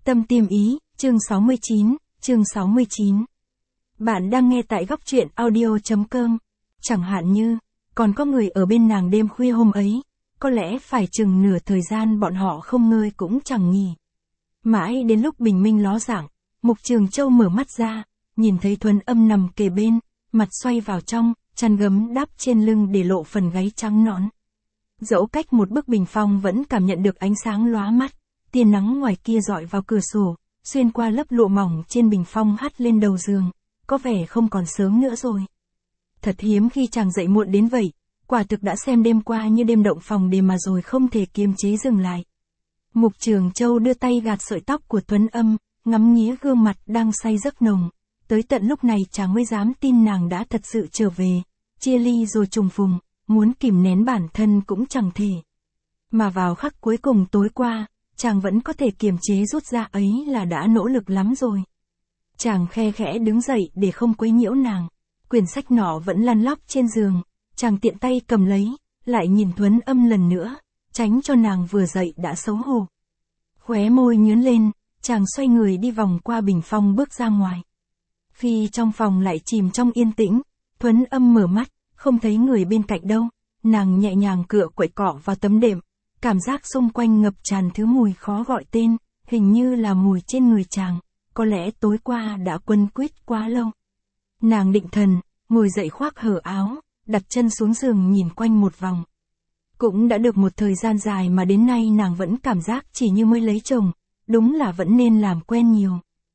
Tâm Tiêm Ý, chương 69. Bạn đang nghe tại góc truyện audio.com. Chẳng hạn như, còn có người ở bên nàng đêm khuya hôm ấy, có lẽ phải chừng nửa thời gian bọn họ không ngơi cũng chẳng nghỉ. Mãi đến lúc bình minh ló dạng, Mục Trường Châu mở mắt ra, nhìn thấy Thuấn Âm nằm kề bên, mặt xoay vào trong, chăn gấm đắp trên lưng để lộ phần gáy trắng nõn. Dẫu cách một bức bình phong vẫn cảm nhận được ánh sáng lóa mắt, tia nắng ngoài kia rọi vào cửa sổ, xuyên qua lớp lụa mỏng trên bình phong hắt lên đầu giường, có vẻ không còn sớm nữa rồi. Thật hiếm khi chàng dậy muộn đến vậy, quả thực đã xem đêm qua như đêm động phòng đêm mà rồi không thể kiềm chế dừng lại. Mục Trường Châu đưa tay gạt sợi tóc của Thuấn Âm, ngắm nghía gương mặt đang say giấc nồng. Tới tận lúc này chàng mới dám tin nàng đã thật sự trở về, chia ly rồi trùng phùng, muốn kìm nén bản thân cũng chẳng thể. Mà vào khắc cuối cùng tối qua, chàng vẫn có thể kiềm chế rút ra ấy là đã nỗ lực lắm rồi. Chàng khe khẽ đứng dậy để không quấy nhiễu nàng, quyển sách nọ vẫn lăn lóc trên giường, chàng tiện tay cầm lấy, lại nhìn Thuấn Âm lần nữa, tránh cho nàng vừa dậy đã xấu hổ. Khóe môi nhướn lên, chàng xoay người đi vòng qua bình phong bước ra ngoài. Khi trong phòng lại chìm trong yên tĩnh, Thuấn Âm mở mắt, không thấy người bên cạnh đâu, nàng nhẹ nhàng cựa quậy cọ vào tấm đệm, cảm giác xung quanh ngập tràn thứ mùi khó gọi tên, hình như là mùi trên người chàng, có lẽ tối qua đã quấn quýt quá lâu. Nàng định thần, ngồi dậy khoác hở áo, đặt chân xuống giường nhìn quanh một vòng. Cũng đã được một thời gian dài mà đến nay nàng vẫn cảm giác chỉ như mới lấy chồng, đúng là vẫn nên làm quen nhiều.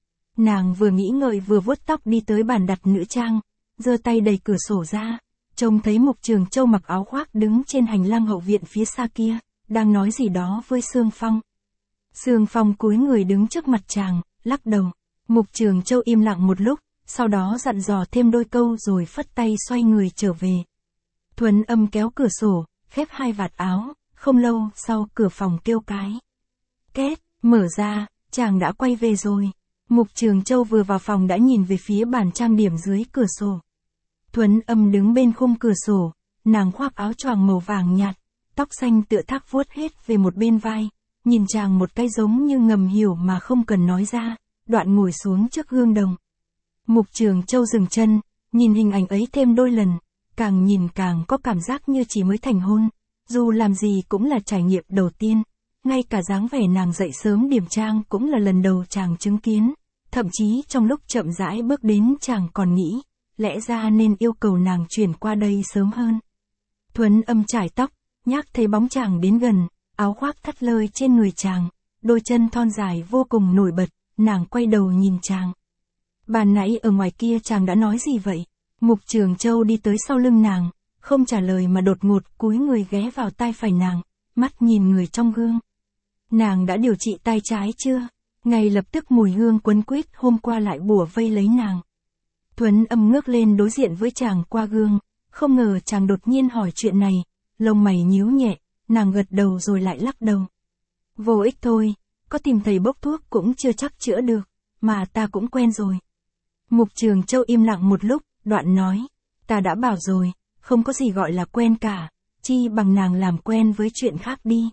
Nàng vừa nghĩ ngợi vừa vuốt tóc đi tới bàn đặt nữ trang, giơ tay đẩy cửa sổ ra, trông thấy Mục Trường Châu mặc áo khoác đứng trên hành lang hậu viện phía xa kia, đang nói gì đó với Sương Phong. Sương Phong cúi người đứng trước mặt chàng, lắc đầu. Mục Trường Châu im lặng một lúc, sau đó dặn dò thêm đôi câu rồi phất tay xoay người trở về. Thuấn Âm kéo cửa sổ, khép hai vạt áo, không lâu sau cửa phòng kêu cái. Két, mở ra, chàng đã quay về rồi. Mục Trường Châu vừa vào phòng đã nhìn về phía bàn trang điểm dưới cửa sổ. Thuấn Âm đứng bên khung cửa sổ, nàng khoác áo choàng màu vàng nhạt, tóc xanh tựa thác vuốt hết về một bên vai, nhìn chàng một cái giống như ngầm hiểu mà không cần nói ra, đoạn ngồi xuống trước gương đồng. Mục Trường Châu dừng chân, nhìn hình ảnh ấy thêm đôi lần, càng nhìn càng có cảm giác như chỉ mới thành hôn, dù làm gì cũng là trải nghiệm đầu tiên, ngay cả dáng vẻ nàng dậy sớm điểm trang cũng là lần đầu chàng chứng kiến, thậm chí trong lúc chậm rãi bước đến chàng còn nghĩ, lẽ ra nên yêu cầu nàng chuyển qua đây sớm hơn. Thuấn Âm chải tóc, nhác thấy bóng chàng đến gần, áo khoác thắt lơi trên người chàng, đôi chân thon dài vô cùng nổi bật, nàng quay đầu nhìn chàng. Ban nãy ở ngoài kia chàng đã nói gì vậy? Mục Trường Châu đi tới sau lưng nàng, không trả lời mà đột ngột cúi người ghé vào tai phải nàng, mắt nhìn người trong gương. Nàng đã điều trị tai trái chưa? Ngay lập tức mùi hương quấn quýt hôm qua lại bủa vây lấy nàng. Thuấn Âm ngước lên đối diện với chàng qua gương, không ngờ chàng đột nhiên hỏi chuyện này, lông mày nhíu nhẹ, nàng gật đầu rồi lại lắc đầu. Vô ích thôi, có tìm thầy bốc thuốc cũng chưa chắc chữa được, mà ta cũng quen rồi. Mục Trường Châu im lặng một lúc, đoạn nói, ta đã bảo rồi, không có gì gọi là quen cả, chi bằng nàng làm quen với chuyện khác đi.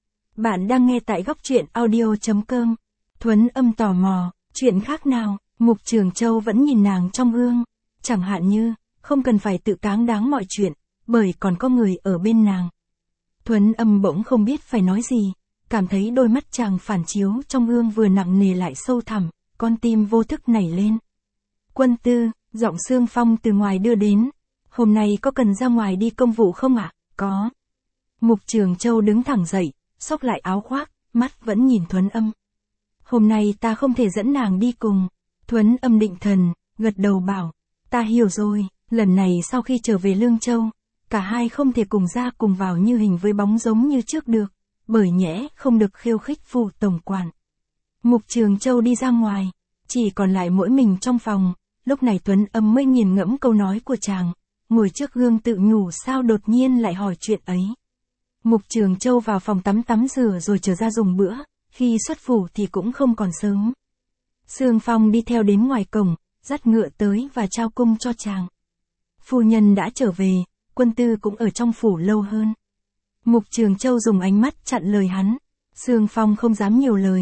Bạn đang nghe tại góc truyện audio.com. Thuấn Âm tò mò, chuyện khác nào? Mục Trường Châu vẫn nhìn nàng trong gương, chẳng hạn như, không cần phải tự cáng đáng mọi chuyện, bởi còn có người ở bên nàng. Thuấn Âm bỗng không biết phải nói gì, cảm thấy đôi mắt chàng phản chiếu trong gương vừa nặng nề lại sâu thẳm, con tim vô thức nảy lên. Quân tư, giọng Sương Phong từ ngoài đưa đến. Hôm nay có cần ra ngoài đi công vụ không ạ? Có. Mục Trường Châu đứng thẳng dậy, xốc lại áo khoác, mắt vẫn nhìn Thuấn Âm. Hôm nay ta không thể dẫn nàng đi cùng. Thuấn Âm định thần, gật đầu bảo, ta hiểu rồi, lần này sau khi trở về Lương Châu, cả hai không thể cùng ra cùng vào như hình với bóng giống như trước được, bởi nhẽ không được khiêu khích phủ tổng quản. Mục Trường Châu đi ra ngoài, chỉ còn lại mỗi mình trong phòng, lúc này Thuấn Âm mới nghiền ngẫm câu nói của chàng, ngồi trước gương tự nhủ sao đột nhiên lại hỏi chuyện ấy. Mục Trường Châu vào phòng tắm rửa rồi trở ra dùng bữa, khi xuất phủ thì cũng không còn sớm. Sương Phong đi theo đến ngoài cổng, dắt ngựa tới và trao cung cho chàng. Phu nhân đã trở về, quân tư cũng ở trong phủ lâu hơn. Mục Trường Châu dùng ánh mắt chặn lời hắn. Sương Phong không dám nhiều lời,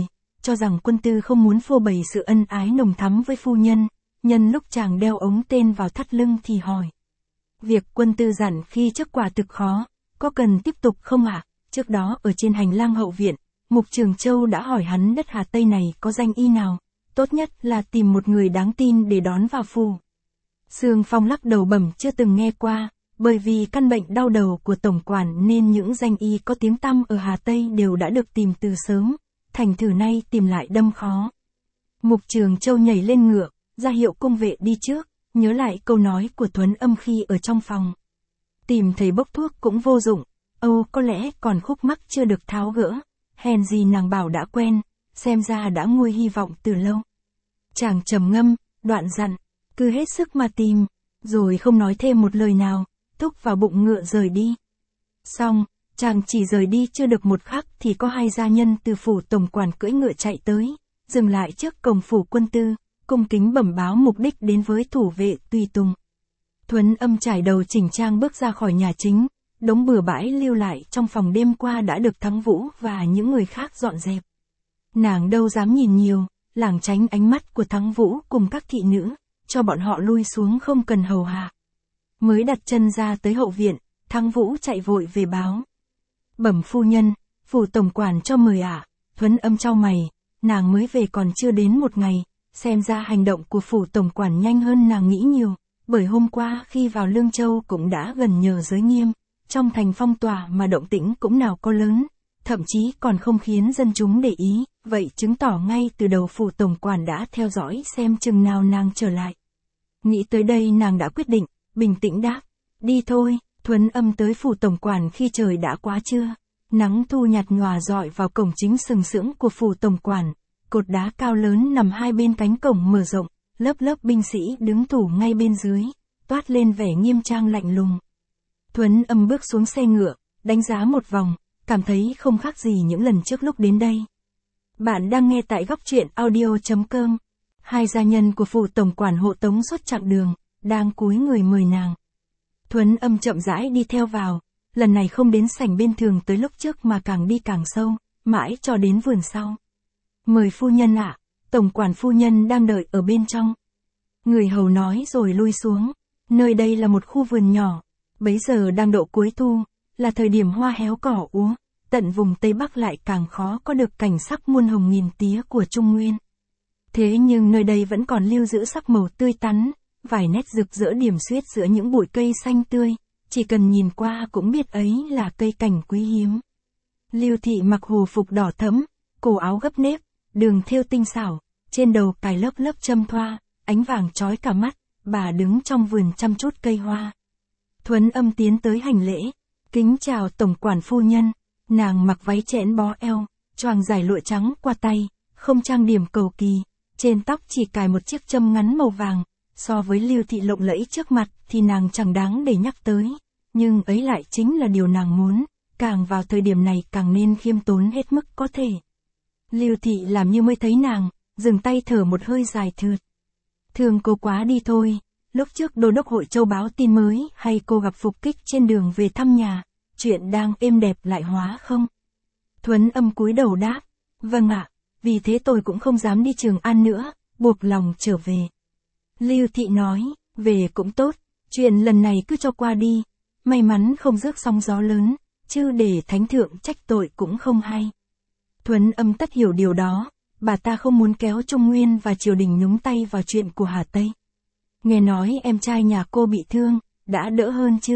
cho rằng quân tư không muốn phô bày sự ân ái nồng thắm với phu nhân, nhân lúc chàng đeo ống tên vào thắt lưng thì hỏi. Việc quân tư dặn khi trước quả thực khó, có cần tiếp tục không ạ? Trước đó ở trên hành lang hậu viện, Mục Trường Châu đã hỏi hắn đất Hà Tây này có danh y nào, tốt nhất là tìm một người đáng tin để đón vào phủ. Sương Phong lắc đầu bẩm chưa từng nghe qua, bởi vì căn bệnh đau đầu của tổng quản nên những danh y có tiếng tăm ở Hà Tây đều đã được tìm từ sớm, thành thử nay tìm lại đâm khó. Mục Trường Châu nhảy lên ngựa, ra hiệu cung vệ đi trước, nhớ lại câu nói của Thuấn Âm khi ở trong phòng. Tìm thầy bốc thuốc cũng vô dụng, có lẽ còn khúc mắc chưa được tháo gỡ, hèn gì nàng bảo đã quen, xem ra đã nguôi hy vọng từ lâu. Chàng trầm ngâm, đoạn dặn, cứ hết sức mà tìm, rồi không nói thêm một lời nào, thúc vào bụng ngựa rời đi. Xong, chàng chỉ rời đi chưa được một khắc thì có hai gia nhân từ phủ tổng quản cưỡi ngựa chạy tới, dừng lại trước cổng phủ quân tư, cung kính bẩm báo mục đích đến với thủ vệ tùy tùng. Thuấn Âm trải đầu chỉnh trang bước ra khỏi nhà chính, đống bừa bãi lưu lại trong phòng đêm qua đã được Thắng Vũ và những người khác dọn dẹp. Nàng đâu dám nhìn nhiều, lảng tránh ánh mắt của Thắng Vũ cùng các thị nữ, cho bọn họ lui xuống không cần hầu hạ. Mới đặt chân ra tới hậu viện, Thắng Vũ chạy vội về báo. Bẩm phu nhân, phủ tổng quản cho mời ạ. Thuấn Âm chau mày, nàng mới về còn chưa đến một ngày, xem ra hành động của phủ tổng quản nhanh hơn nàng nghĩ nhiều, bởi hôm qua khi vào Lương Châu cũng đã gần nhờ giới nghiêm, trong thành phong tỏa mà động tĩnh cũng nào có lớn, thậm chí còn không khiến dân chúng để ý, vậy chứng tỏ ngay từ đầu phủ tổng quản đã theo dõi xem chừng nào nàng trở lại. Nghĩ tới đây nàng đã quyết định, bình tĩnh đáp, đi thôi. Thuấn Âm tới phủ tổng quản khi trời đã quá trưa, nắng thu nhạt nhòa rọi vào cổng chính sừng sững của phủ tổng quản, cột đá cao lớn nằm hai bên cánh cổng mở rộng, lớp lớp binh sĩ đứng thủ ngay bên dưới, toát lên vẻ nghiêm trang lạnh lùng. Thuấn Âm bước xuống xe ngựa, đánh giá một vòng, cảm thấy không khác gì những lần trước lúc đến đây. Bạn đang nghe tại góc truyện audio.com. Hai gia nhân của phủ tổng quản hộ tống suốt chặng đường, đang cúi người mời nàng. Thuấn Âm chậm rãi đi theo vào, lần này không đến sảnh bên thường tới lúc trước mà càng đi càng sâu, mãi cho đến vườn sau. Mời phu nhân ạ, tổng quản phu nhân đang đợi ở bên trong. Người hầu nói rồi lui xuống, nơi đây là một khu vườn nhỏ, bấy giờ đang độ cuối thu, là thời điểm hoa héo cỏ úa, tận vùng Tây Bắc lại càng khó có được cảnh sắc muôn hồng nghìn tía của Trung Nguyên. Thế nhưng nơi đây vẫn còn lưu giữ sắc màu tươi tắn, vài nét rực rỡ điểm xuyết giữa những bụi cây xanh tươi, chỉ cần nhìn qua cũng biết ấy là cây cảnh quý hiếm. Lưu Thị mặc hồ phục đỏ thẫm, cổ áo gấp nếp, đường thêu tinh xảo, trên đầu cài lớp lớp châm thoa, ánh vàng chói cả mắt, bà đứng trong vườn chăm chút cây hoa. Thuấn Âm tiến tới hành lễ, kính chào tổng quản phu nhân, nàng mặc váy chẽn bó eo, choàng dài lụa trắng qua tay, không trang điểm cầu kỳ, trên tóc chỉ cài một chiếc châm ngắn màu vàng, so với Lưu Thị lộng lẫy trước mặt thì nàng chẳng đáng để nhắc tới, nhưng ấy lại chính là điều nàng muốn, càng vào thời điểm này càng nên khiêm tốn hết mức có thể. Lưu Thị làm như mới thấy nàng, dừng tay thở một hơi dài thượt. Thương cô quá đi thôi, lúc trước đô đốc Hội Châu báo tin mới hay cô gặp phục kích trên đường về thăm nhà, chuyện đang êm đẹp lại hóa không? Thuấn Âm cúi đầu đáp, vâng ạ, vì thế tôi cũng không dám đi Trường An nữa, buộc lòng trở về. Lưu Thị nói, về cũng tốt, chuyện lần này cứ cho qua đi, may mắn không rước sóng gió lớn, chứ để thánh thượng trách tội cũng không hay. Thuấn Âm tất hiểu điều đó, bà ta không muốn kéo Trung Nguyên và triều đình nhúng tay vào chuyện của Hà Tây. Nghe nói em trai nhà cô bị thương, đã đỡ hơn chưa?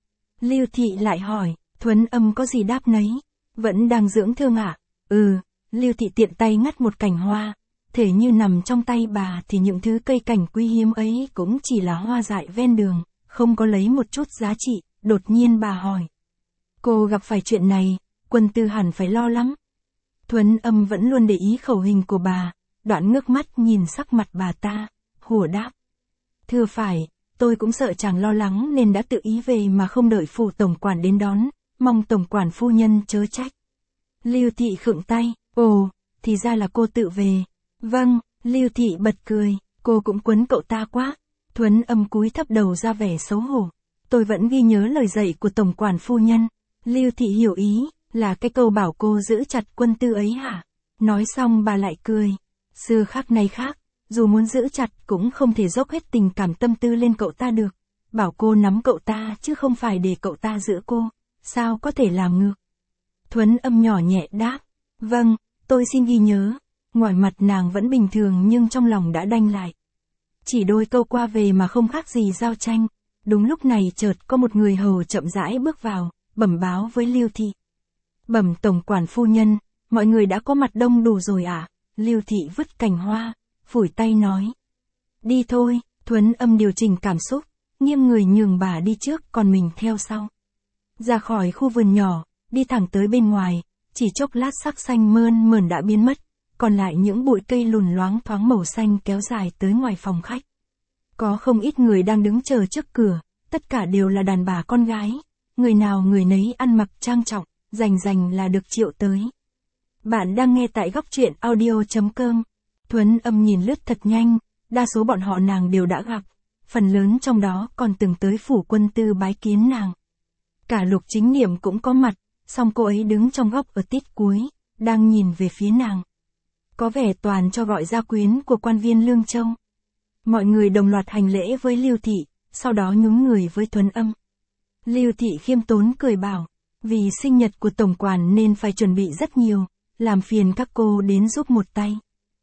Lưu Thị lại hỏi, Thuấn Âm có gì đáp nấy, vẫn đang dưỡng thương ạ? Lưu Thị tiện tay ngắt một cành hoa, thể như nằm trong tay bà thì những thứ cây cảnh quý hiếm ấy cũng chỉ là hoa dại ven đường, không có lấy một chút giá trị. Đột nhiên bà hỏi, cô gặp phải chuyện này, quân tư hẳn phải lo lắm. Thuấn Âm vẫn luôn để ý khẩu hình của bà, đoạn ngước mắt nhìn sắc mặt bà ta, hùa đáp. Thưa phải, tôi cũng sợ chàng lo lắng nên đã tự ý về mà không đợi phủ tổng quản đến đón, mong tổng quản phu nhân chớ trách. Lưu Thị khựng tay, thì ra là cô tự về. Vâng, Lưu Thị bật cười, cô cũng quấn cậu ta quá. Thuấn Âm cúi thấp đầu ra vẻ xấu hổ. Tôi vẫn ghi nhớ lời dạy của tổng quản phu nhân. Lưu Thị hiểu ý, là cái câu bảo cô giữ chặt quân tư ấy hả? Nói xong bà lại cười. Xưa khác nay khác, dù muốn giữ chặt cũng không thể dốc hết tình cảm tâm tư lên cậu ta được. Bảo cô nắm cậu ta chứ không phải để cậu ta giữ cô, sao có thể làm ngược. Thuấn Âm nhỏ nhẹ đáp. Vâng, tôi xin ghi nhớ. Ngoài mặt nàng vẫn bình thường nhưng trong lòng đã đanh lại. Chỉ đôi câu qua về mà không khác gì giao tranh. Đúng lúc này chợt có một người hầu chậm rãi bước vào, bẩm báo với Lưu Thị. Bẩm tổng quản phu nhân, mọi người đã có mặt đông đủ rồi ạ. Lưu Thị vứt cành hoa, phủi tay nói. Đi thôi. Thuấn Âm điều chỉnh cảm xúc, nghiêng người nhường bà đi trước còn mình theo sau. Ra khỏi khu vườn nhỏ, đi thẳng tới bên ngoài, chỉ chốc lát sắc xanh mơn mởn đã biến mất, còn lại những bụi cây lùn loáng thoáng màu xanh kéo dài tới ngoài phòng khách. Có không ít người đang đứng chờ trước cửa, tất cả đều là đàn bà con gái, người nào người nấy ăn mặc trang trọng, rành là được triệu tới. Bạn đang nghe tại góc truyện audio.com. Thuấn Âm nhìn lướt thật nhanh, đa số bọn họ nàng đều đã gặp, phần lớn trong đó còn từng tới phủ quân tư bái kiến nàng. Cả Lục Chính Niệm cũng có mặt, song cô ấy đứng trong góc ở tít cuối, đang nhìn về phía nàng. Có vẻ toàn cho gọi gia quyến của quan viên Lương Châu. Mọi người đồng loạt hành lễ với Lưu Thị, sau đó nhún người với Thuấn Âm. Lưu Thị khiêm tốn cười bảo, vì sinh nhật của tổng quản nên phải chuẩn bị rất nhiều, làm phiền các cô đến giúp một tay.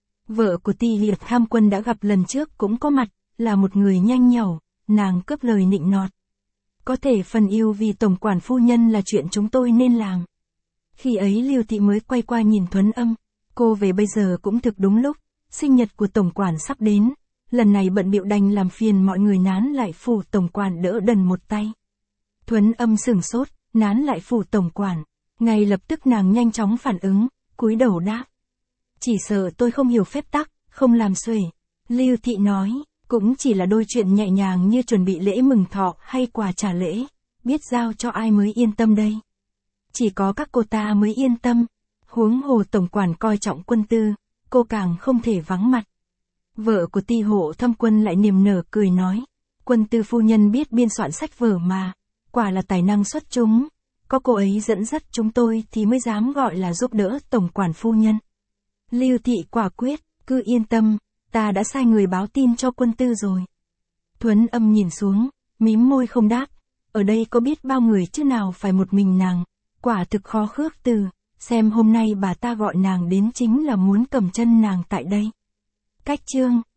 Vợ của Ti Liệt Tham Quân đã gặp lần trước cũng có mặt, là một người nhanh nhảu, nàng cướp lời nịnh nọt. Có thể phần yêu vì tổng quản phu nhân là chuyện chúng tôi nên làm. Khi ấy Lưu Thị mới quay qua nhìn Thuấn Âm, cô về bây giờ cũng thực đúng lúc, sinh nhật của tổng quản sắp đến, lần này bận bịu đành làm phiền mọi người nán lại phủ tổng quản đỡ đần một tay. Thuấn Âm sửng sốt, nán lại phủ tổng quản, ngay lập tức nàng nhanh chóng phản ứng, cúi đầu đáp. Chỉ sợ tôi không hiểu phép tắc, không làm xuể. Lưu Thị nói, cũng chỉ là đôi chuyện nhẹ nhàng như chuẩn bị lễ mừng thọ hay quà trả lễ, biết giao cho ai mới yên tâm đây. Chỉ có các cô ta mới yên tâm, huống hồ tổng quản coi trọng quân tư, cô càng không thể vắng mặt. Vợ của Ti Hộ Thâm Quân lại niềm nở cười nói, quân tư phu nhân biết biên soạn sách vở mà, quả là tài năng xuất chúng, có cô ấy dẫn dắt chúng tôi thì mới dám gọi là giúp đỡ tổng quản phu nhân. Lưu Thị quả quyết, cứ yên tâm, ta đã sai người báo tin cho quân tư rồi. Thuấn Âm nhìn xuống, mím môi không đáp, ở đây có biết bao người chứ nào phải một mình nàng, quả thực khó khước từ, xem hôm nay bà ta gọi nàng đến chính là muốn cầm chân nàng tại đây. Cách chương